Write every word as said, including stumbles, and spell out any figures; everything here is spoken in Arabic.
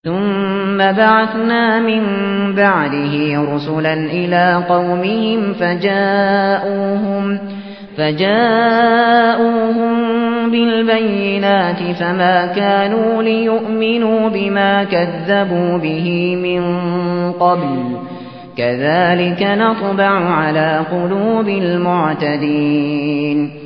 ثُمَّ بَعَثْنَا مِن بَعْدِهِ رُسُلًا إِلَىٰ قَوْمِهِمْ فَجَاءُوهُم فَجَاءُوهُم بِالْبَيِّنَاتِ فَمَا كَانُوا لِيُؤْمِنُوا بِمَا كَذَّبُوا بِهِ مِن قَبْلُ ۚ كَذَٰلِكَ نَطْبَعُ عَلَىٰ قُلُوبِ الْمُعْتَدِينَ